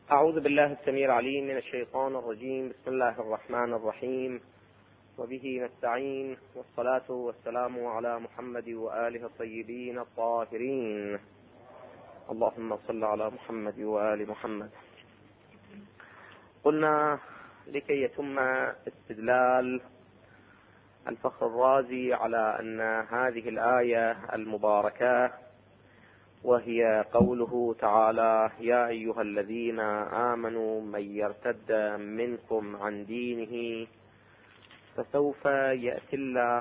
أعوذ بالله السميع العليم من الشيطان الرجيم. بسم الله الرحمن الرحيم، وبه نستعين، والصلاة والسلام على محمد وآله الطيبين الطاهرين. اللهم صل على محمد وآل محمد. قلنا لكي يتم استدلال الفخر الرازي على أن هذه الآية المباركة، وهي قوله تعالى: يا أيها الذين آمنوا من يرتد منكم عن دينه فسوف يأتي الله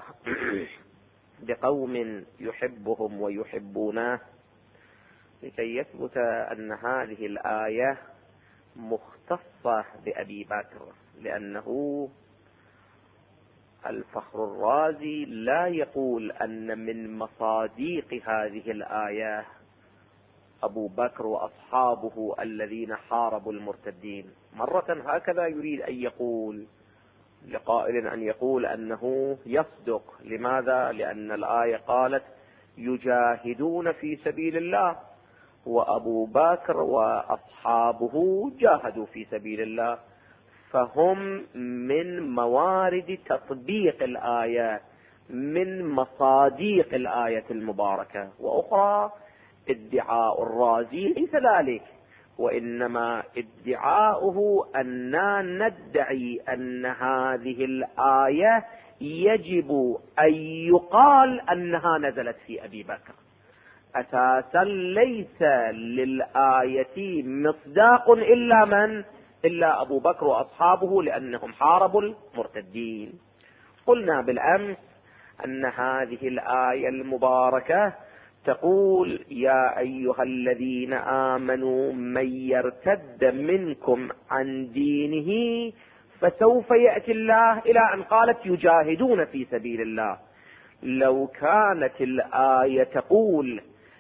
بقوم يحبهم ويحبونه، لكي يثبت أن هذه الآية مختصة بأبي بكر، لأنه الفخر الرازي لا يقول أن من مصاديق هذه الآية أبو بكر وأصحابه الذين حاربوا المرتدين. مرة هكذا يريد أن يقول لقائل أن يقول أنه يصدق. لماذا؟ لأن الآية قالت يجاهدون في سبيل الله، وأبو بكر وأصحابه جاهدوا في سبيل الله، فهم من موارد تطبيق الآية، من مصاديق الآية المباركة. وأخرى ادعاء الرازي ليس ذلك، وإنما ادعاؤه أننا ندعي أن هذه الآية يجب أن يقال أنها نزلت في أبي بكر. أساسا ليس للآية مصداق إلا أبو بكر وأصحابه، لأنهم حاربوا المرتدين. قلنا بالأمس أن هذه الآية المباركة تقول: يا أيها الذين آمنوا من يرتد منكم عن دينه فسوف يأتي الله، إلى أن قالت يجاهدون في سبيل الله. لو كانت الآية تقول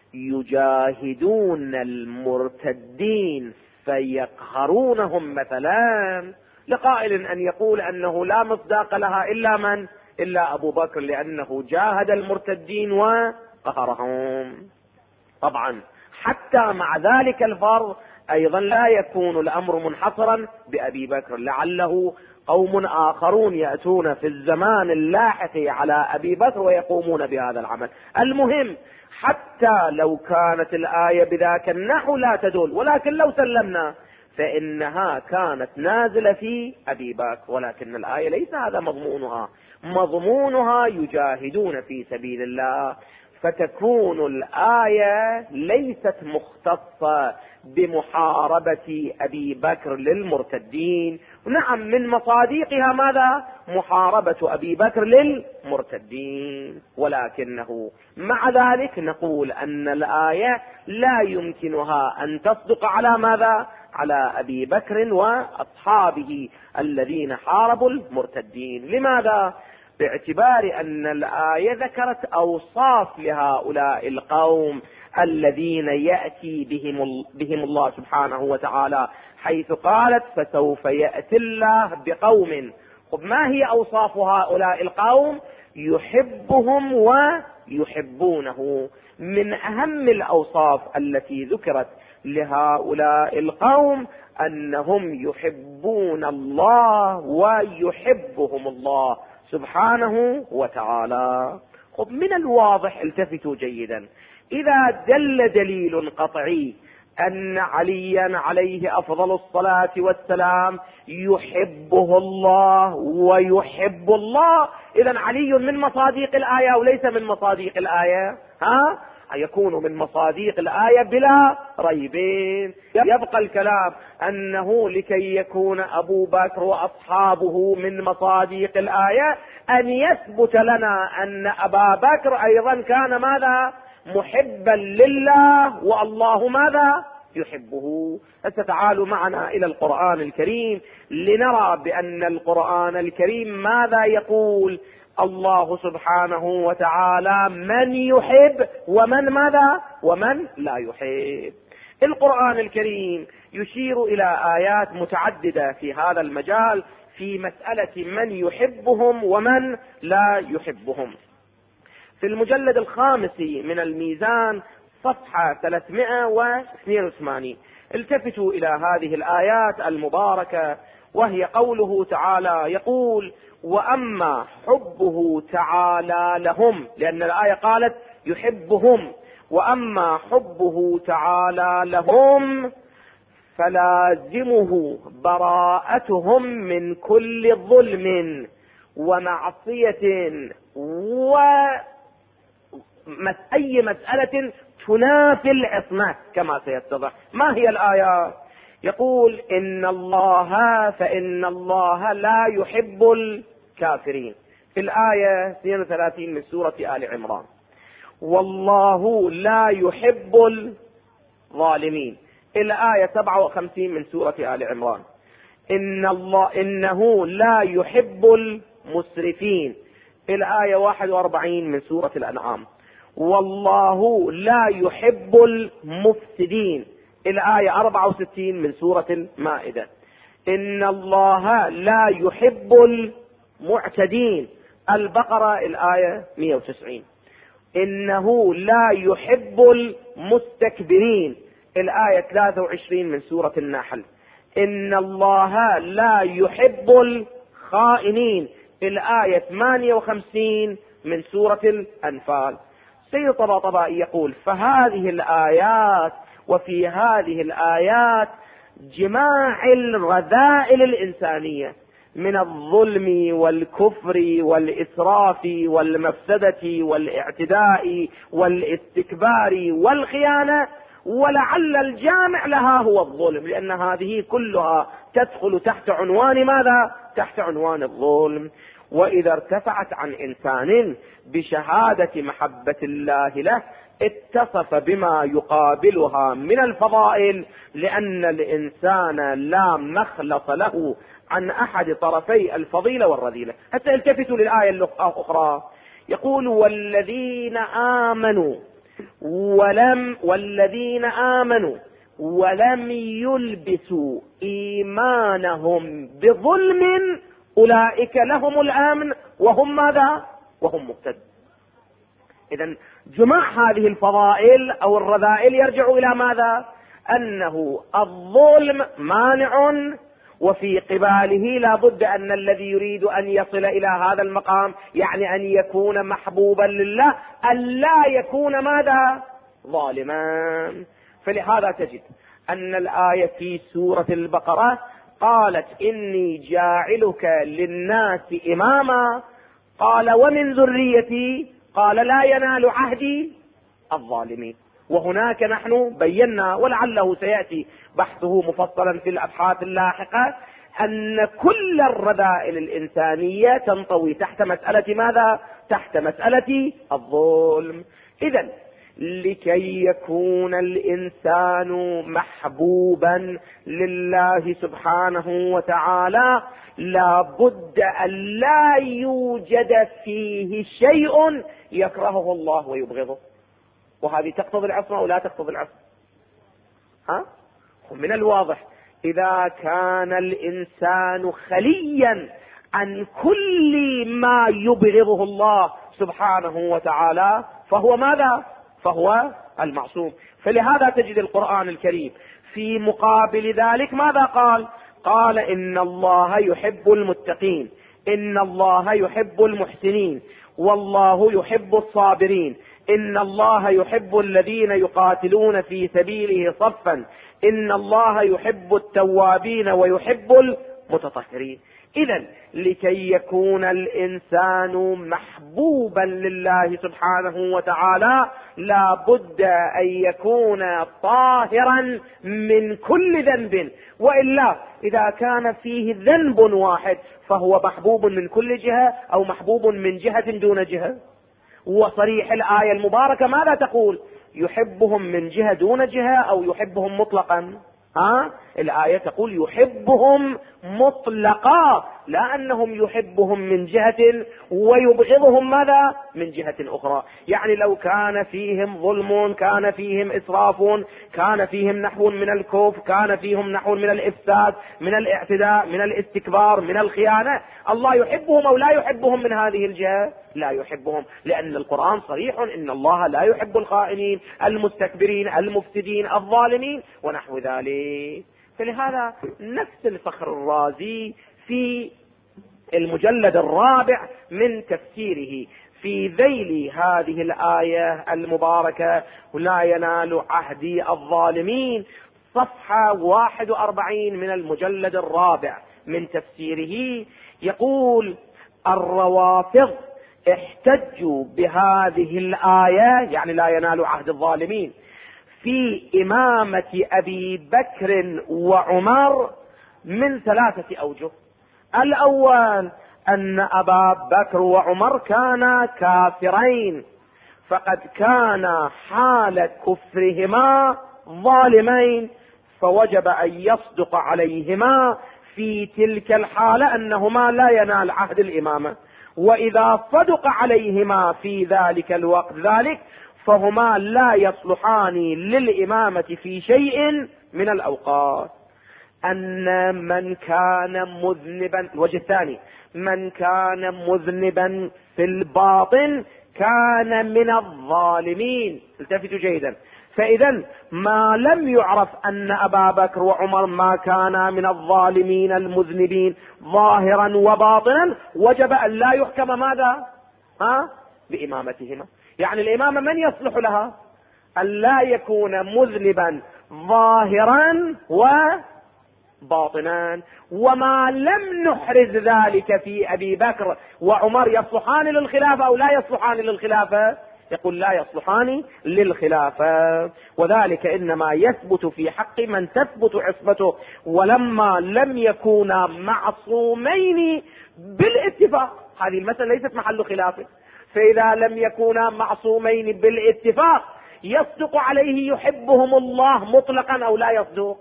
يجاهدون المرتدين فيقهرونهم مثلا، لقائل أن يقول أنه لا مصداق لها إلا أبو بكر، لأنه جاهد المرتدين وقهرهم. طبعا حتى مع ذلك الفرض أيضا لا يكون الأمر منحصرا بأبي بكر، لعله قوم آخرون يأتون في الزمان اللاحق على أبي بكر ويقومون بهذا العمل. المهم، حتى لو كانت الآية بذاك النحو لا تدل، ولكن لو سلمنا فإنها كانت نازلة في أبي بكر، ولكن الآية ليس هذا مضمونها يجاهدون في سبيل الله، فتكون الآية ليست مختصة بمحاربة أبي بكر للمرتدين. نعم، من مصاديقها ماذا؟ محاربة أبي بكر للمرتدين، ولكنه مع ذلك نقول أن الآية لا يمكنها أن تصدق على ماذا؟ على أبي بكر وأصحابه الذين حاربوا المرتدين. لماذا؟ باعتبار أن الآية ذكرت أوصاف لهؤلاء القوم الذين يأتي بهم الله سبحانه وتعالى، حيث قالت فسوف يأتي الله بقوم. ما هي أوصاف هؤلاء القوم؟ يحبهم ويحبونه. من أهم الأوصاف التي ذكرت لهؤلاء القوم أنهم يحبون الله ويحبهم الله سبحانه وتعالى. من الواضح، التفتوا جيدا، إذا دل دليل قطعي أن عليا عليه أفضل الصلاة والسلام يحبه الله ويحب الله، إذن علي من مصاديق الآية وليس من مصاديق الآية؟ يكون من مصاديق الآية بلا ريبين. يبقى الكلام أنه لكي يكون أبو بكر وأصحابه من مصاديق الآية، أن يثبت لنا أن أبا بكر أيضا كان ماذا؟ محبا لله، والله ماذا؟ يحبه. فتعالوا معنا إلى القرآن الكريم لنرى بأن القرآن الكريم ماذا يقول. الله سبحانه وتعالى من يحب ومن لا يحب. القرآن الكريم يشير إلى آيات متعددة في هذا المجال، في مسألة من يحبهم ومن لا يحبهم. في المجلد 5 من الميزان صفحة 382 التفتوا إلى هذه الآيات المباركة، وهي قوله تعالى يقول: وأما حبه تعالى لهم، لأن الآية قالت يحبهم، وأما حبه تعالى لهم فلازمه براءتهم من كل ظلم ومعصية أي مسألة تنافي العصمة كما سيتضح. ما هي الآية؟ يقول: فإن الله لا يحب الكافرين، في الآية 32 من سورة آل عمران. والله لا يحب الظالمين، الآية 57 من سورة آل عمران. إنه لا يحب المسرفين، الآية 41 من سورة الأنعام. والله لا يحب المفسدين، الآية 64 من سورة المائدة. إن الله لا يحب المعتدين، البقرة الآية 190. إنه لا يحب المستكبرين، الآية 23 من سورة النحل. إن الله لا يحب الخائنين، الآية 58 من سورة الأنفال. سيد طباطبائي يقول: فهذه الآيات، وفي هذه الآيات جماع الرذائل الإنسانية من الظلم والكفر والإسراف والمفسدة والاعتداء والاستكبار والخيانة، ولعل الجامع لها هو الظلم، لأن هذه كلها تدخل تحت عنوان ماذا؟ تحت عنوان الظلم. وإذا ارتفعت عن إنسان بشهادة محبة الله له اتصف بما يقابلها من الفضائل، لأن الإنسان لا مخلص له عن أحد طرفي الفضيلة والرذيلة. حتى التفتوا للآية الأخرى، يقول: والذين آمنوا ولم يلبسوا إيمانهم بظلم أولئك لهم الأمن وهم ماذا؟ وهم مهتدون. إذن جماع هذه الفضائل أو الرذائل يرجع إلى ماذا؟ أنه الظلم مانع، وفي قباله لا بد أن الذي يريد أن يصل إلى هذا المقام، يعني أن يكون محبوبا لله، أن لا يكون ماذا؟ ظالما. فلهذا تجد أن الآية في سورة البقرة قالت: إني جاعلك للناس إماما، قال: ومن ذريتي، قال: لا ينال عهدي الظالمين. وهناك نحن بينا، ولعله سيأتي بحثه مفصلا في الأبحاث اللاحقة، أن كل الرذائل الإنسانية تنطوي تحت مسألة ماذا؟ تحت مسألة الظلم. إذن لكي يكون الإنسان محبوبا لله سبحانه وتعالى لا بد أن لا يوجد فيه شيء يكرهه الله ويبغضه. وهذه تقتضي العصمة أو لا تقتضي العصمة؟ من الواضح إذا كان الإنسان خليا عن كل ما يبغضه الله سبحانه وتعالى فهو ماذا؟ فهو المعصوم. فلهذا تجد القرآن الكريم في مقابل ذلك ماذا قال؟ قال: إن الله يحب المتقين، إن الله يحب المحسنين، والله يحب الصابرين، إن الله يحب الذين يقاتلون في سبيله صفا، إن الله يحب التوابين ويحب المتطهرين. إذن لكي يكون الإنسان محبوبا لله سبحانه وتعالى لا بد أن يكون طاهرا من كل ذنب، وإلا إذا كان فيه ذنب واحد فهو محبوب من كل جهة أو محبوب من جهة دون جهة. وصريح الآية المباركة ماذا تقول؟ يحبهم من جهة دون جهة أو يحبهم مطلقا؟ الآية تقول يحبهم مطلقا، لا أنهم يحبهم من جهة ويبغضهم ماذا من جهة أخرى. يعني لو كان فيهم ظلم، كان فيهم إسراف، كان فيهم نحو من الكفر، كان فيهم نحو من الإفساد، من الاعتداء، من الاستكبار، من الخيانة، الله يحبهم أو لا يحبهم من هذه الجهة؟ لا يحبهم، لأن القرآن صريح إن الله لا يحب الخائنين المستكبرين المفسدين الظالمين ونحو ذلك. فلهذا نفس الفخر الرازي في المجلد الرابع من تفسيره في ذيل هذه الآية المباركة ولا ينال عهدي الظالمين، صفحة 41 من المجلد الرابع من تفسيره، يقول: الروافض احتجوا بهذه الآية، يعني لا ينال عهد الظالمين، في إمامة أبي بكر وعمر من 3 أوجه. الأول أن أبا بكر وعمر كانا كافرين، فقد كان حال كفرهما ظالمين، فوجب أن يصدق عليهما في تلك الحالة أنهما لا ينال عهد الإمامة، وإذا صدق عليهما في ذلك الوقت ذلك فهما لا يصلحان للإمامة في شيء من الأوقات. أن من كان مذنبا، الوجه الثاني، من كان مذنبا في الباطن كان من الظالمين. التفتوا جيدا. فإذا ما لم يعرف أن أبا بكر وعمر ما كانا من الظالمين المذنبين ظاهرا وباطنا، وجب أن لا يحكم ماذا؟ بإمامتهما. يعني الإمامة من يصلح لها؟ أن لا يكون مذنبا ظاهرا وباطنا. وما لم نحرز ذلك في أبي بكر وعمر يصلحان للخلافة أو لا يصلحان للخلافة؟ يقول لا يصلحان للخلافة، وذلك إنما يثبت في حق من تثبت عصمته، ولما لم يكونا معصومين بالاتفاق. هذه المسألة ليست محل خلاف. فإذا لم يكونا معصومين بالاتفاق يصدق عليه يحبهم الله مطلقا أو لا يصدق؟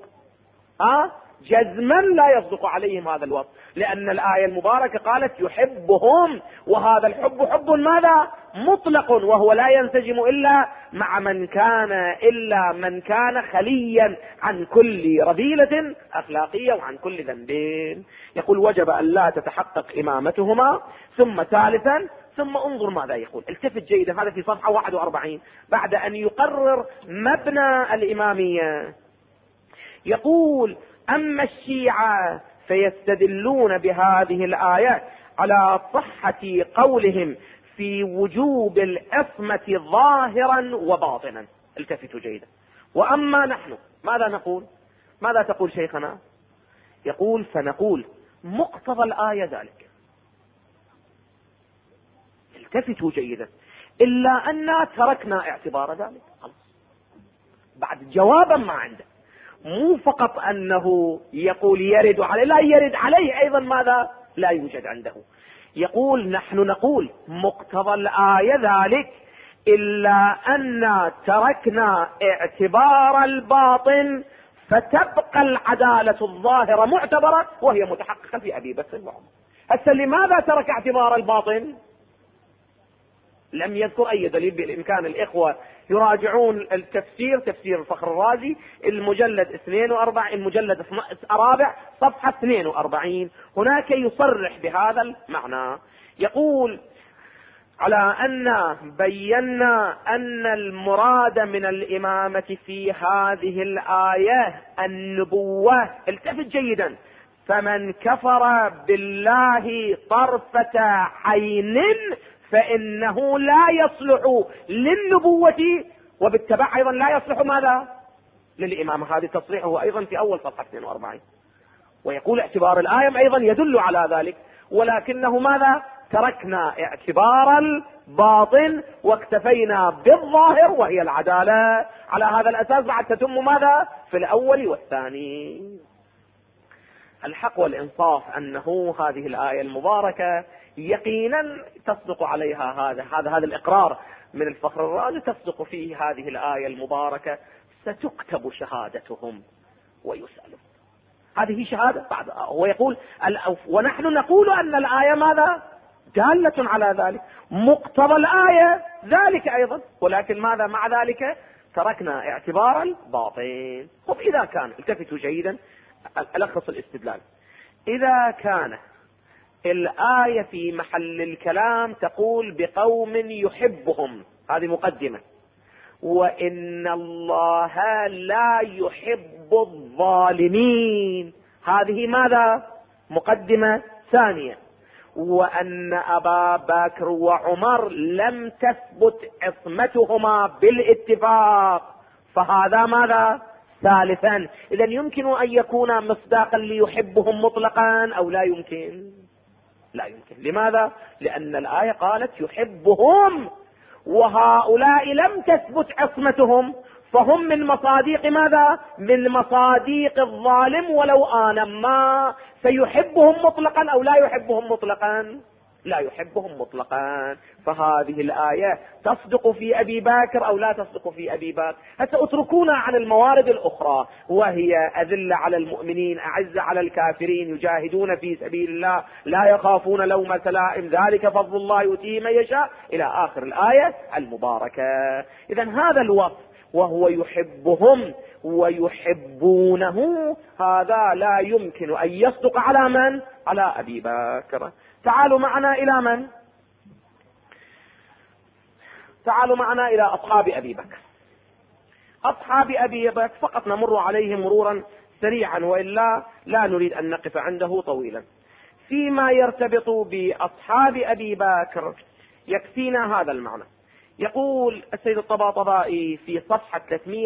جزما لا يصدق عليهم هذا الوصف، لأن الآية المباركة قالت يحبهم، وهذا الحب حب ماذا؟ مطلق، وهو لا ينسجم إلا مع من كان خليا عن كل رذيلة أخلاقية وعن كل ذنب. يقول وجب أن لا تتحقق إمامتهما. ثم ثالثا، ثم انظر ماذا يقول، التفت جيدا، هذا في صفحة 41 بعد أن يقرر مبنى الإمامية. يقول: أما الشيعة فيستدلون بهذه الآيات على صحة قولهم في وجوب العصمة ظاهرا وباطنا. التفتوا جيدا. وأما نحن ماذا نقول؟ ماذا تقول شيخنا؟ يقول: فنقول مقتضى الآية ذلك. التفتوا جيدا. إلا أننا تركنا اعتبار ذلك. بعد جوابا ما عنده، مو فقط أنه يقول يرد عليه، لا يرد عليه أيضا ماذا؟ لا يوجد عنده. يقول نحن نقول مقتضى الآية ذلك، إلا أن تركنا اعتبار الباطن، فتبقى العدالة الظاهرة معتبرة وهي متحققة في أبي بكر وعمر. هسه لماذا ترك اعتبار الباطن؟ لم يذكر أي دليل. بالإمكان الإخوة يراجعون التفسير، تفسير الفخر الرازي، المجلد 42، المجلد الرابع صفحة 42، هناك يصرح بهذا المعنى. يقول: على أن بينا أن المراد من الإمامة في هذه الآية النبوة. التفت جيدا. فمن كفر بالله طرفة عين فإنه لا يصلح للنبوة، وبالتبع أيضا لا يصلح ماذا؟ للإمامة. هذه تصريحه أيضا في أول صفحة 42. ويقول اعتبار الآية أيضا يدل على ذلك، ولكنه ماذا؟ تركنا اعتبار الباطن واكتفينا بالظاهر وهي العدالة. على هذا الأساس بعد تتم ماذا؟ في الأول والثاني. الحق والإنصاف أنه هذه الآية المباركة يقينا تصدق عليها هذا الإقرار من الفخر الرازي، تصدق فيه هذه الآية المباركة. ستكتب شهادتهم ويسألون. هذه شهادة. بعد هو يقول ونحن نقول أن الآية ماذا؟ دالة على ذلك، مقتضى الآية ذلك أيضا، ولكن ماذا مع ذلك؟ تركنا اعتبار الباطن. طب إذا كان، التفتوا جيدا، ألخص الاستدلال. إذا كان الآية في محل الكلام تقول بقوم يحبهم، هذه مقدمة، وإن الله لا يحب الظالمين، هذه ماذا؟ مقدمة ثانية. وأن أبا بكر وعمر لم تثبت عصمتهما بالاتفاق، فهذا ماذا؟ ثالثا. إذن يمكن أن يكون مصداقا ليحبهم مطلقا أو لا يمكن؟ لا يمكن. لماذا؟ لأن الآية قالت يحبهم، وهؤلاء لم تثبت عصمتهم، فهم من مصاديق ماذا؟ من مصاديق الظالم، ولو آن ما سيحبهم مطلقا أو لا يحبهم مطلقا؟ لا يحبهم مطلقا. فهذه الآية تصدق في أبي بكر أو لا تصدق في أبي بكر؟ هسه اتركونا عن الموارد الأخرى، وهي أذلة على المؤمنين أعزة على الكافرين، يجاهدون في سبيل الله لا يخافون لومة لائم، ذلك فضل الله يؤتيه من يشاء، إلى آخر الآية المباركة. إذن هذا الوصف، وهو يحبهم ويحبونه، هذا لا يمكن أن يصدق على من؟ على أبي بكر. تعالوا معنا إلى من؟ تعالوا معنا إلى أصحاب أبي بكر. أصحاب أبي بكر فقط نمر عليهم مرورا سريعا، وإلا لا نريد أن نقف عنده طويلا. فيما يرتبط بأصحاب أبي بكر يكفينا هذا المعنى. يقول السيد الطباطبائي في صفحة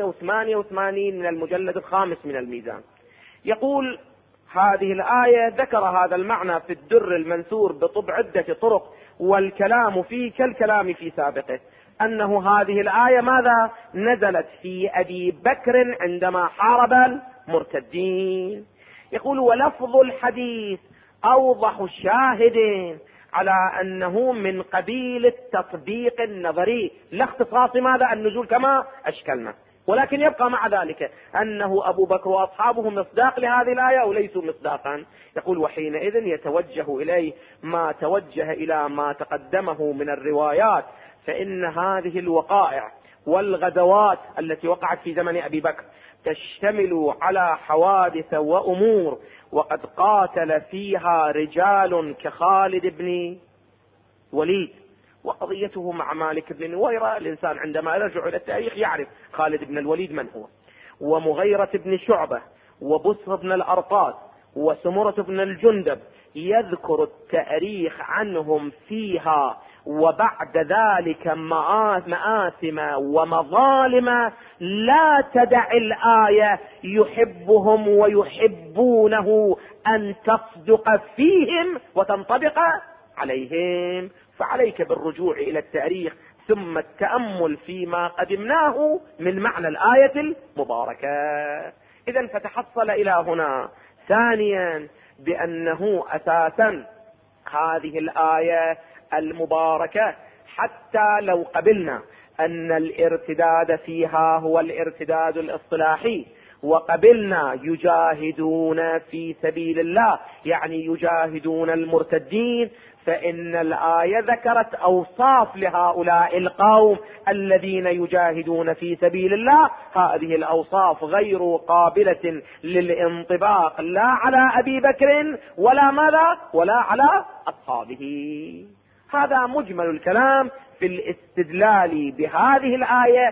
388 من المجلد الخامس من الميزان، يقول هذه الآية ذكر هذا المعنى في الدر المنثور بطبع عدة طرق، والكلام فيه كالكلام في سابقه، أنه هذه الآية ماذا؟ نزلت في أبي بكر عندما حارب المرتدين. يقول ولفظ الحديث أوضح شاهد على أنه من قبيل التطبيق النظري، لا اختصاص ماذا؟ النزول كما أشكلنا، ولكن يبقى مع ذلك أنه أبو بكر وأصحابه مصداق لهذه الآية أو ليسوا مصداقا. يقول وحينئذ يتوجه إليه ما توجه إلى ما تقدمه من الروايات، فإن هذه الوقائع والغزوات التي وقعت في زمن أبي بكر تشتمل على حوادث وأمور، وقد قاتل فيها رجال كخالد بن وليد، وقضيته مع مالك بن نويرة، الإنسان عندما يرجع إلى التاريخ يعرف خالد بن الوليد من هو، ومغيرة بن شعبة، وبصر بن الأرقاد، وسمرة بن الجندب، يذكر التاريخ عنهم فيها، وبعد ذلك مآثم ومظالم لا تدع الآية يحبهم ويحبونه أن تصدق فيهم وتنطبق عليهم. فعليك بالرجوع إلى التاريخ ثم التأمل فيما قدمناه من معنى الآية المباركة. إذن فتحصل إلى هنا ثانيا بأنه أساسا هذه الآية المباركة، حتى لو قبلنا أن الارتداد فيها هو الارتداد الاصطلاحي، وقبلنا يجاهدون في سبيل الله يعني يجاهدون المرتدين، فإن الآية ذكرت أوصاف لهؤلاء القوم الذين يجاهدون في سبيل الله. هذه الأوصاف غير قابلة للانطباق لا على أبي بكر ولا ماذا ولا على أصحابه. هذا مجمل الكلام في الاستدلال بهذه الآية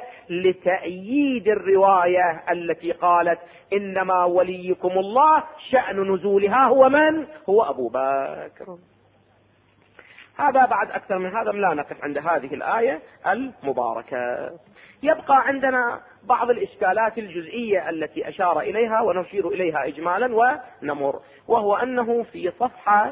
لتأييد الرواية التي قالت إنما وليكم الله، شأن نزولها هو من؟ هو أبو بكر. هذا بعد أكثر من هذا لا نقف عند هذه الآية المباركة. يبقى عندنا بعض الإشكالات الجزئية التي أشار إليها ونشير إليها إجمالا ونمر، وهو أنه في صفحة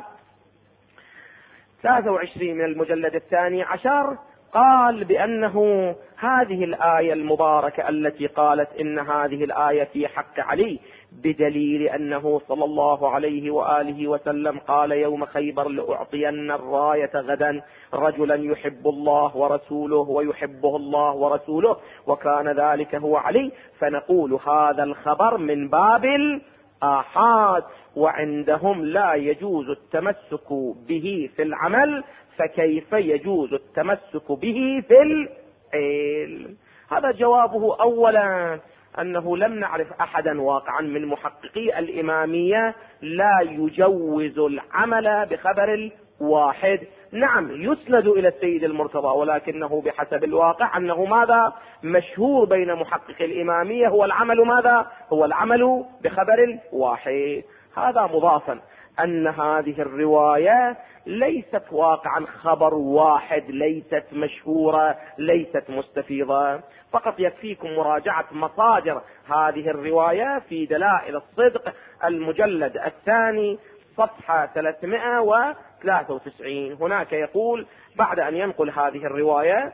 23 من المجلد الثاني عشر قال بأنه هذه الآية المباركة التي قالت إن هذه الآية في حق علي بدليل أنه صلى الله عليه وآله وسلم قال يوم خيبر: لأعطين الراية غدا رجلا يحب الله ورسوله ويحبه الله ورسوله، وكان ذلك هو علي. فنقول هذا الخبر من باب الآحاد، وعندهم لا يجوز التمسك به في العمل، فكيف يجوز التمسك به في العلم؟ هذا جوابه. أولا أنه لم نعرف أحدا واقعا من محققي الإمامية لا يجوز العمل بخبر الواحد. نعم يسند إلى السيد المرتضى، ولكنه بحسب الواقع أنه ماذا مشهور بين محقق الإمامية هو العمل ماذا هو العمل بخبر الواحد. هذا مضافا أن هذه الرواية ليست واقعا خبر واحد، ليست مشهورة، ليست مستفيضة. فقط يكفيكم مراجعة مصادر هذه الرواية في دلائل الصدق المجلد الثاني صفحة 393. هناك يقول بعد أن ينقل هذه الرواية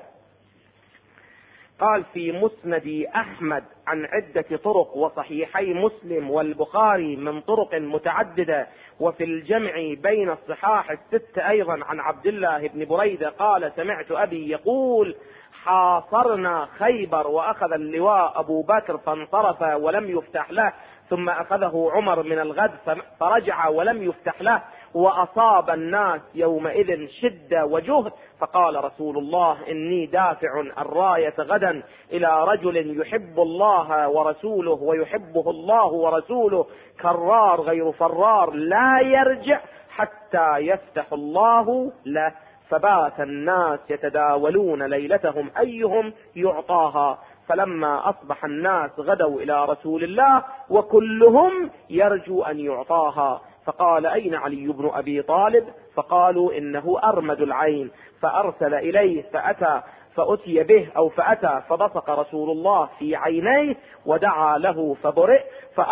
قال: في مسند أحمد عن عدة طرق، وصحيحي مسلم والبخاري من طرق متعددة، وفي الجمع بين الصحاح الستة أيضا عن عبد الله بن بريدة قال: سمعت أبي يقول: حاصرنا خيبر وأخذ اللواء أبو بكر فانصرف ولم يفتح له، ثم أخذه عمر من الغد فرجع ولم يفتح له، وأصاب الناس يومئذ شدة وجهد، فقال رسول الله: إني دافع الراية غدا إلى رجل يحب الله ورسوله ويحبه الله ورسوله، كرار غير فرار لا يرجع حتى يفتح الله له. فبات الناس يتداولون ليلتهم أيهم يعطاها، فلما أصبح الناس غدوا إلى رسول الله وكلهم يرجو أن يعطاها، فقال: أين علي بن أبي طالب؟ فقالوا: إنه أرمد العين. فأرسل إليه فأتي به أو فأتى فبصق رسول الله في عينيه ودعا له فبرئ،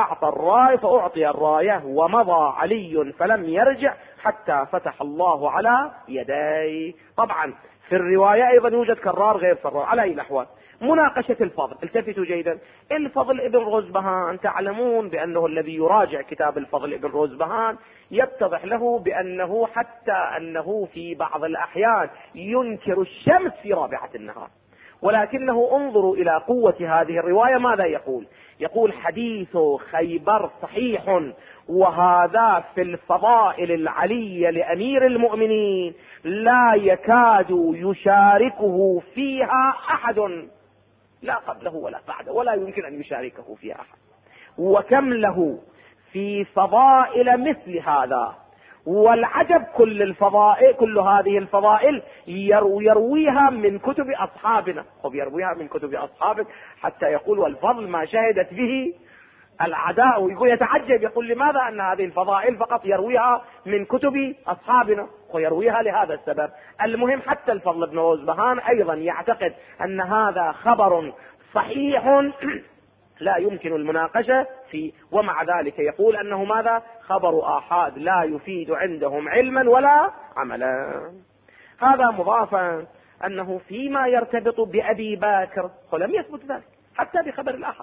فأعطي الراية ومضى علي فلم يرجع حتى فتح الله على يديه. طبعا في الرواية أيضا يوجد كرار غير فرار. على أي الأحوال مناقشة الفضل، التفتوا جيدا. الفضل ابن روزبهان تعلمون بأنه الذي يراجع كتاب الفضل ابن روزبهان يتضح له بأنه حتى أنه في بعض الأحيان ينكر الشمس في رابعة النهار، ولكنه انظروا إلى قوة هذه الرواية ماذا يقول. يقول: حديث خيبر صحيح، وهذا في الفضائل العلية لأمير المؤمنين لا يكاد يشاركه فيها أحد، لا قبله ولا بعده، ولا يمكن أن يشاركه فيها أحد. وكم له في فضائل مثل هذا، والعجب كل هذه الفضائل يرويها من كتب أصحابنا. يرويها من كتب أصحابه حتى يقول: والفضل ما شهدت به العداء. يقول يتعجب، يقول: لماذا أن هذه الفضائل فقط يرويها من كتب أصحابنا؟ ويرويها لهذا السبب. المهم حتى الفضل بن روزبهان أيضا يعتقد أن هذا خبر صحيح لا يمكن المناقشة فيه، ومع ذلك يقول أنه ماذا خبر آحاد لا يفيد عندهم علما ولا عملا. هذا مضافا أنه فيما يرتبط بأبي بكر ولم يثبت ذلك حتى بخبر الآحاد.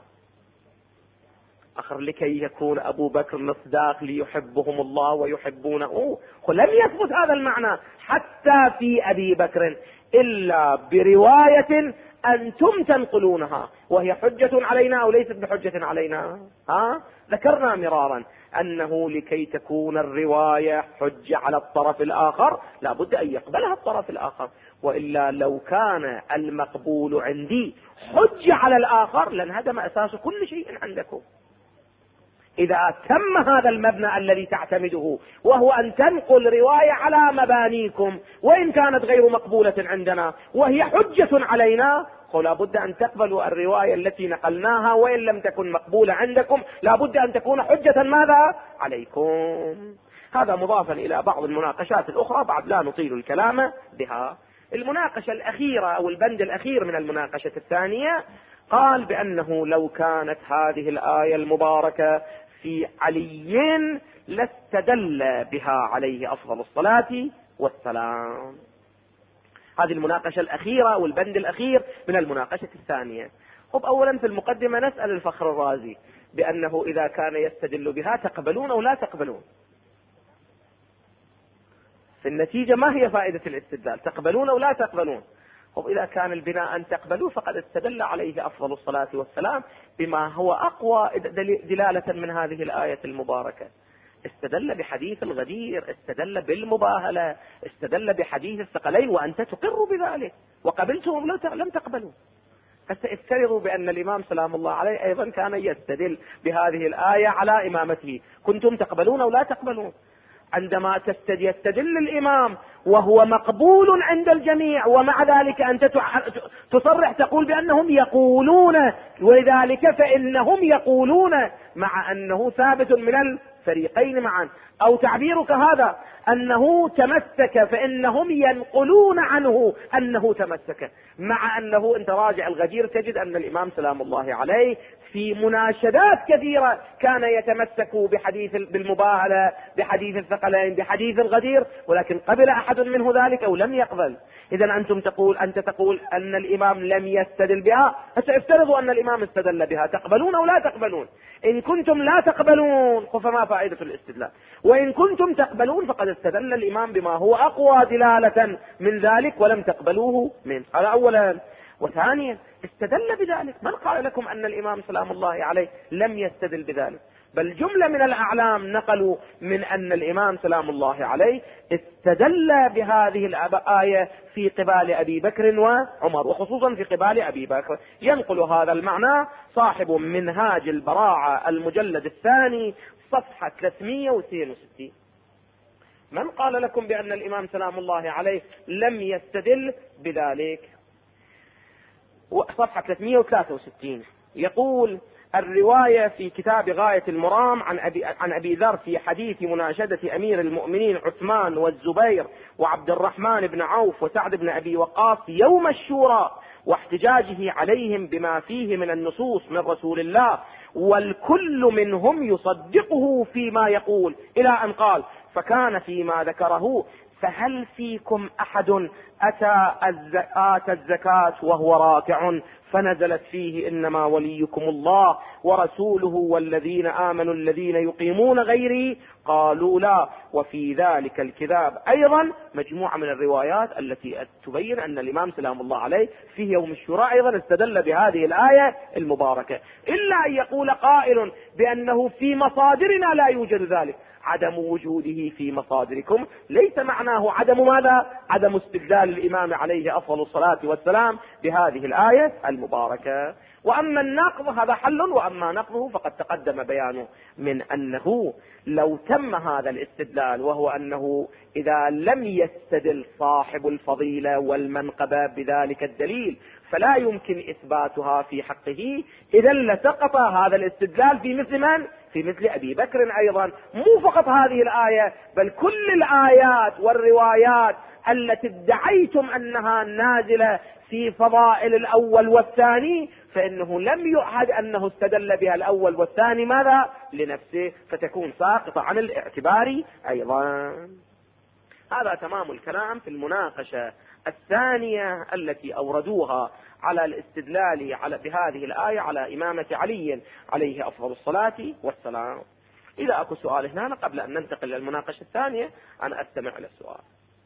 لكي يكون أبو بكر مصداق ليحبهم الله ويحبونه، ولم يثبت هذا المعنى حتى في أبي بكر إلا برواية أنتم تنقلونها، وهي حجة علينا أو ليست بحجة علينا. ذكرنا مرارا أنه لكي تكون الرواية حجة على الطرف الآخر لا بد أن يقبلها الطرف الآخر، وإلا لو كان المقبول عندي حجة على الآخر لانهدم أساس كل شيء عندكم. إذا تم هذا المبنى الذي تعتمده، وهو أن تنقل رواية على مبانيكم وإن كانت غير مقبولة عندنا وهي حجة علينا، فلا بد أن تقبلوا الرواية التي نقلناها وإن لم تكن مقبولة عندكم لا بد أن تكون حجة ماذا عليكم. هذا مضافا إلى بعض المناقشات الأخرى بعد لا نطيل الكلام بها. المناقشة الأخيرة أو البند الأخير من المناقشة الثانية قال بأنه لو كانت هذه الآية المباركة في علي لاستدل بها عليه أفضل الصلاة والسلام. هذه المناقشة الأخيرة والبند الأخير من المناقشة الثانية. أولا في المقدمة نسأل الفخر الرازي بأنه إذا كان يستدل بها تقبلون أو لا تقبلون؟ في النتيجة ما هي فائدة الاستدلال؟ تقبلون أو لا تقبلون؟ وإذا كان البناء أن تقبلوا فقد استدل عليه أفضل الصلاة والسلام بما هو أقوى دلالة من هذه الآية المباركة. استدل بحديث الغدير، استدل بالمباهلة، استدل بحديث الثقلين، وأنت تقر بذلك وقبلتم لم تقبلوا. فافترضوا بأن الإمام سلام الله عليه أيضا كان يستدل بهذه الآية على إمامته، كنتم تقبلون أو لا تقبلون؟ عندما يستدل الإمام وهو مقبول عند الجميع، ومع ذلك أنت تصرح تقول بأنهم يقولون، ولذلك فإنهم يقولون مع أنه ثابت من الفريقين معا، أو تعبيرك هذا أنه تمسك فإنهم ينقلون عنه أنه تمسك، مع أنه أنت راجع الغدير تجد أن الإمام سلام الله عليه في مناشدات كثيرة كان يتمسك بحديث بالمباهلة، بحديث الثقلين، بحديث الغدير، ولكن قبل أحد منه ذلك أو لم يقبل. إذا أنت تقول أن الإمام لم يستدل بها، فسيفترضوا أن الإمام استدل بها، تقبلون أو لا تقبلون؟ إن كنتم لا تقبلون فما فائدة الاستدلال؟ وإن كنتم تقبلون فقد استدل الإمام بما هو أقوى دلالة من ذلك ولم تقبلوه منه. هذا أولا. وثانيا استدل بذلك، من قال لكم أن الإمام سلام الله عليه لم يستدل بذلك؟ بل جملة من الأعلام نقلوا من أن الإمام سلام الله عليه استدل بهذه الآية في قبال أبي بكر وعمر، وخصوصا في قبال أبي بكر. ينقل هذا المعنى صاحب منهاج البراعة المجلد الثاني صفحة 362. من قال لكم بأن الإمام سلام الله عليه لم يستدل بذلك؟ صفحة 363 يقول: الرواية في كتاب غاية المرام عن أبي ذر في حديث مناشدة أمير المؤمنين عثمان والزبير وعبد الرحمن بن عوف وسعد بن أبي وقاص يوم الشورى، واحتجاجه عليهم بما فيه من النصوص من رسول الله، والكل منهم يصدقه فيما يقول، إلى أن قال: فكان فيما ذكره: فهل فيكم أحد آتى الزكاة وهو راكع؟ فنزلت فيه: إنما وليكم الله ورسوله والذين آمنوا الذين يقيمون غيري. قالوا: لا. وفي ذلك الكذاب أيضا مجموعة من الروايات التي تبين أن الإمام سلام الله عليه في يوم الشورى أيضا استدل بهذه الآية المباركة، إلا أن يقول قائل بأنه في مصادرنا لا يوجد ذلك. عدم وجوده في مصادركم ليس معناه عدم ماذا؟ عدم استدلال الإمام عليه أفضل الصلاة والسلام بهذه الآية المباركة. وأما النقض هذا حل، وأما نقضه فقد تقدم بيانه من أنه لو تم هذا الاستدلال، وهو أنه إذا لم يستدل صاحب الفضيلة والمنقبة بذلك الدليل فلا يمكن إثباتها في حقه، إذا لسقط هذا الاستدلال في مثل من؟ في مثل أبي بكر أيضا. مو فقط هذه الآية، بل كل الآيات والروايات التي ادعيتم أنها نازلة في فضائل الأول والثاني، فإنه لم يعهد أنه استدل بها الأول والثاني ماذا؟ لنفسه، فتكون ساقطة عن الاعتبار أيضا. هذا تمام الكلام في المناقشة الثانية التي أوردوها على الاستدلال بهذه الآية على إمامة علي عليه أفضل الصلاة والسلام. إذا أكو سؤال هنا قبل أن ننتقل للمناقشة الثانية أنا أستمع للسؤال.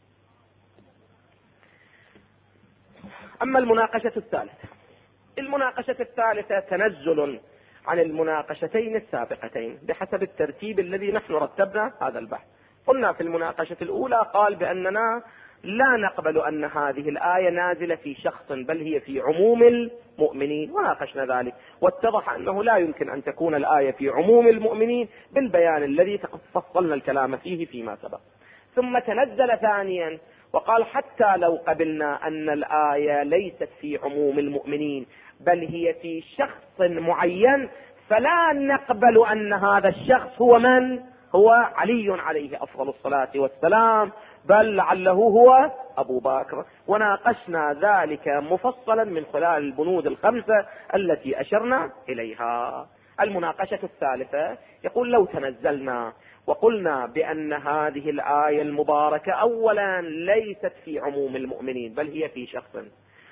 أما المناقشة الثالثة، المناقشة الثالثة تنزل عن المناقشتين السابقتين بحسب الترتيب الذي نحن رتبنا هذا البحث. قلنا في المناقشة الأولى قال بأننا لا نقبل أن هذه الآية نازلة في شخص، بل هي في عموم المؤمنين، وناقشنا ذلك واتضح أنه لا يمكن أن تكون الآية في عموم المؤمنين بالبيان الذي فصلنا الكلام فيه فيما سبق. ثم تنزل ثانيا وقال: حتى لو قبلنا أن الآية ليست في عموم المؤمنين بل هي في شخص معين، فلا نقبل أن هذا الشخص هو من؟ هو علي عليه أفضل الصلاة والسلام، بل لعله هو أبو بكر. وناقشنا ذلك مفصلا من خلال البنود الخمسة التي أشرنا إليها. المناقشة الثالثة يقول: لو تنزلنا وقلنا بأن هذه الآية المباركة أولا ليست في عموم المؤمنين بل هي في شخص،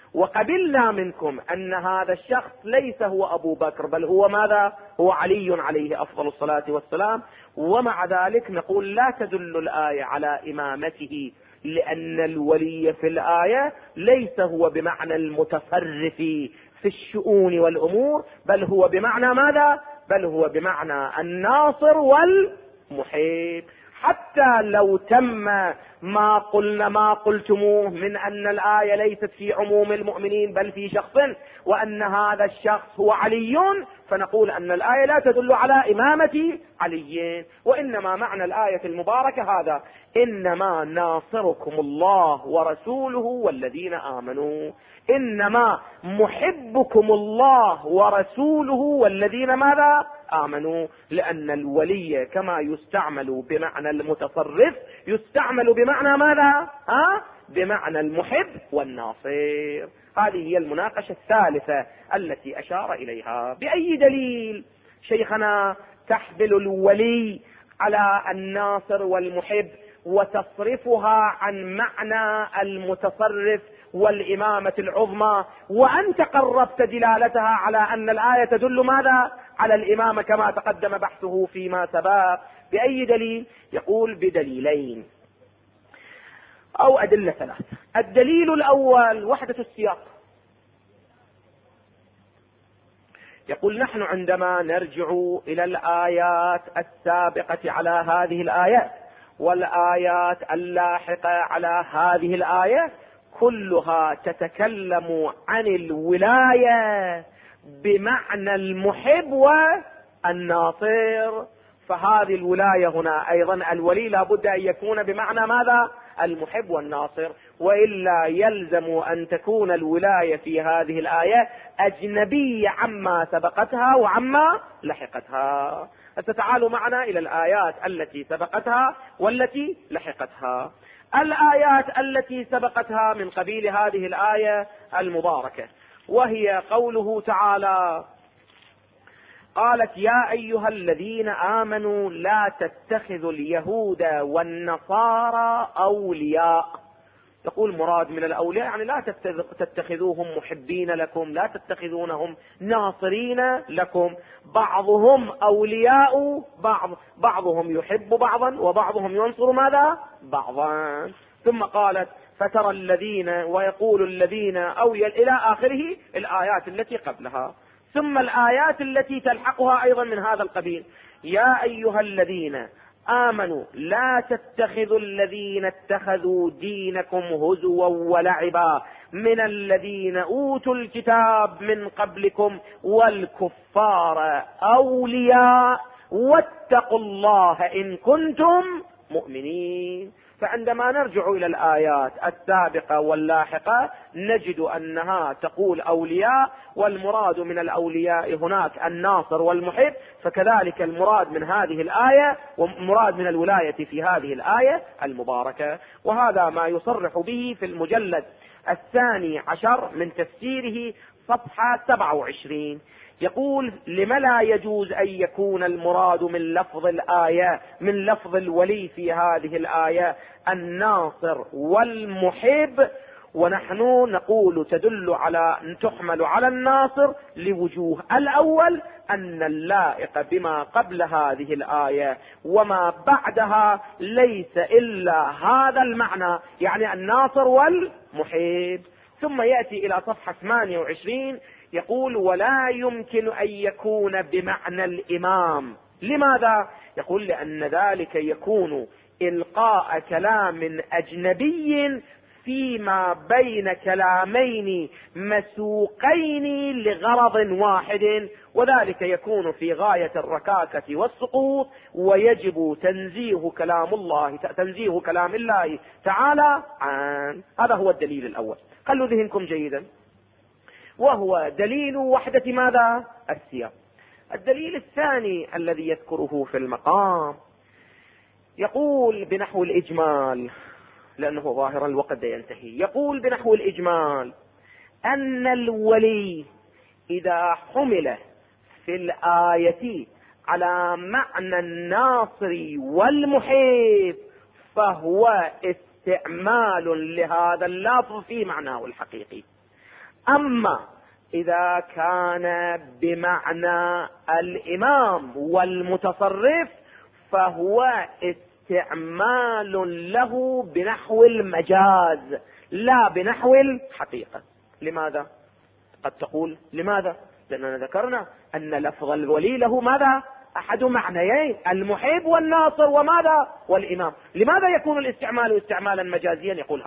وقبلنا منكم أن هذا الشخص ليس هو أبو بكر بل هو ماذا؟ هو علي عليه أفضل الصلاة والسلام. ومع ذلك نقول لا تدل الآية على إمامته، لأن الولي في الآية ليس هو بمعنى المتصرف في الشؤون والأمور، بل هو بمعنى ماذا؟ بل هو بمعنى الناصر والمحب. حتى لو تم ما قلتموه من أن الآية ليست في عموم المؤمنين بل في شخص، وأن هذا الشخص هو علي، فنقول أن الآية لا تدل على إمامة علي، وإنما معنى الآية المباركة هذا: إنما ناصركم الله ورسوله والذين آمنوا. إنما محبكم الله ورسوله والذين ماذا؟ آمنوا. لأن الولي كما يستعمل بمعنى المتصرف يستعمل بمعنى ماذا؟ بمعنى المحب والناصر. هذه هي المناقشة الثالثة التي أشار إليها. بأي دليل شيخنا تحمل الولي على الناصر والمحب وتصرفها عن معنى المتصرف والإمامة العظمى، وأنت قربت دلالتها على أن الآية تدل ماذا؟ على الإمامة كما تقدم بحثه فيما سبق. بأي دليل؟ يقول بدليلين أو أدلة ثلاثة. الدليل الأول وحدة السياق. يقول نحن عندما نرجع إلى الآيات السابقة على هذه الآيات والآيات اللاحقة على هذه الآية كلها تتكلم عن الولاية بمعنى المحب والناصر. فهذه الولاية هنا أيضا الولي لابد أن يكون بمعنى ماذا؟ المحب والناصر، وإلا يلزم أن تكون الولاية في هذه الآية أجنبية عما سبقتها وعما لحقتها. فتعالوا معنا إلى الآيات التي سبقتها والتي لحقتها. الآيات التي سبقتها من قبيل هذه الآية المباركة، وهي قوله تعالى: قالت يا أيها الذين آمنوا لا تتخذوا اليهود والنصارى أولياء. يقول مراد من الأولياء يعني لا تتخذوهم محبين لكم، لا تتخذونهم ناصرين لكم، بعضهم أولياء بعض، بعضهم يحب بعضا وبعضهم ينصر ماذا؟ بعضا. ثم قالت فترى الذين ويقول الذين أو إلى آخره الآيات التي قبلها. ثم الآيات التي تلحقها أيضا من هذا القبيل: يا أيها الذين آمنوا لا تتخذوا الذين اتخذوا دينكم هزوا ولعبا من الذين أوتوا الكتاب من قبلكم والكفار أولياء واتقوا الله إن كنتم مؤمنين. فعندما نرجع إلى الآيات السابقة واللاحقة نجد أنها تقول أولياء، والمراد من الأولياء هناك الناصر والمحب، فكذلك المراد من هذه الآية ومراد من الولاية في هذه الآية المباركة. وهذا ما يصرح به في المجلد 12 من تفسيره صفحة 27. يقول: لم لا يجوز أن يكون المراد من لفظ الآية من لفظ الولي في هذه الآية الناصر والمحب، ونحن نقول تحمل على الناصر لوجوه. الأول أن اللائق بما قبل هذه الآية وما بعدها ليس إلا هذا المعنى، يعني الناصر والمحب. ثم يأتي إلى صفحة 28 يقول: ولا يمكن أن يكون بمعنى الإمام. لماذا؟ يقول: لأن ذلك يكون إلقاء كلام أجنبي فيما بين كلامين مسوقين لغرض واحد، وذلك يكون في غاية الركاكة والسقوط، ويجب تنزيه كلام الله تعالى عن. هذا هو الدليل الأول، خلوا ذهنكم جيدا، وهو دليل وحدة ماذا؟ السياق. الدليل الثاني الذي يذكره في المقام يقول بنحو الإجمال، لأنه ظاهرا الوقت ينتهي، يقول بنحو الإجمال أن الولي إذا حمل في الآية على معنى الناصر والمحب فهو استعمال لهذا اللفظ في معناه الحقيقي. أما إذا كان بمعنى الإمام والمتصرف فهو استعمال له بنحو المجاز لا بنحو الحقيقة. لماذا؟ قد تقول لماذا؟ لأننا ذكرنا أن لفظ الولي له ماذا؟ أحد معنيين، المحب والناصر وماذا؟ والإمام. لماذا يكون الاستعمال استعمالا مجازيا؟ يقول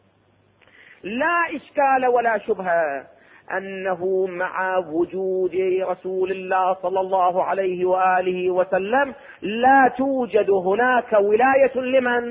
لا إشكال ولا شبهة أنه مع وجود رسول الله صلى الله عليه وآله وسلم لا توجد هناك ولاية لمن؟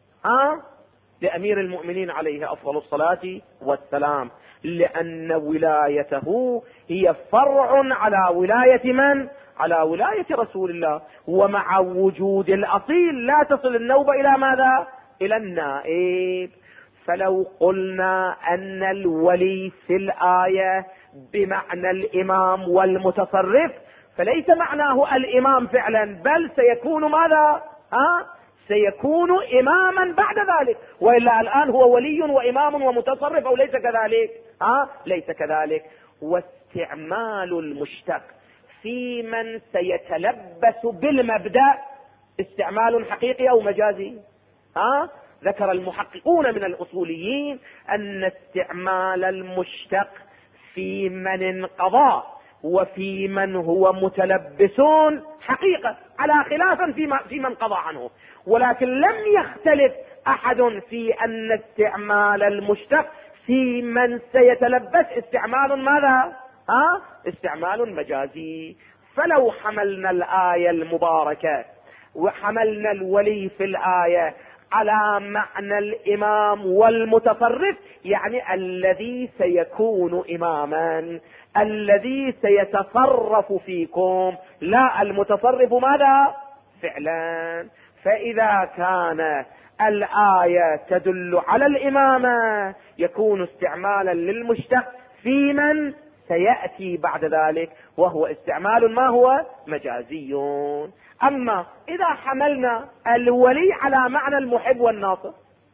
لأمير المؤمنين عليه أفضل الصلاة والسلام، لأن ولايته هي فرع على ولاية من؟ على ولاية رسول الله. ومع وجود الأصيل لا تصل النوبة إلى ماذا؟ إلى النائب. فلو قلنا أن الولي في الآية بمعنى الإمام والمتصرف فليس معناه الإمام فعلا، بل سيكون ماذا؟ سيكون إماما بعد ذلك، وإلا الآن هو ولي وإمام ومتصرف أو ليس كذلك؟ ليس كذلك. واستعمال المشتق في من سيتلبس بالمبدأ استعمال حقيقي أو مجازي؟ ذكر المحققون من الأصوليين أن استعمال المشتق في من انقضى وفي من هو متلبسون حقيقة، على خلافا في من قضى عنه، ولكن لم يختلف أحد في أن استعمال المشتق في من سيتلبس استعمال ماذا؟ استعمال مجازي. فلو حملنا الآية المباركة وحملنا الولي في الآية على معنى الإمام والمتصرف، يعني الذي سيكون إماما، الذي سيتصرف فيكم، لا المتصرف ماذا؟ فعلا. فإذا كان الآية تدل على الإمامة يكون استعمالا للمشتق في من سيأتي بعد ذلك، وهو استعمال ما هو مجازي. أما إذا حملنا الولي على معنى المحب والناصر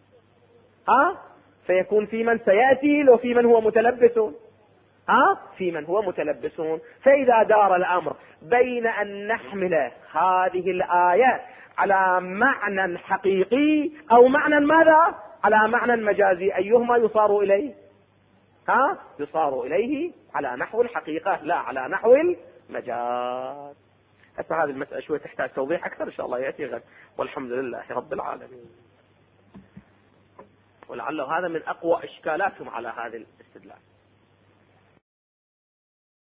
فيكون في من سيأتي وفي من هو متلبسون، في من هو متلبسون. فإذا دار الأمر بين أن نحمل هذه الآية على معنى حقيقي أو معنى ماذا؟ على معنى مجازي، أيهما يصار إليه؟ يصار إليه على نحو الحقيقة لا على نحو المجاز. هذه المسألة شوية تحتاج توضيح أكثر إن شاء الله يأتي غد، والحمد لله رب العالمين. ولعله هذا من أقوى إشكالاتهم على هذا الاستدلال.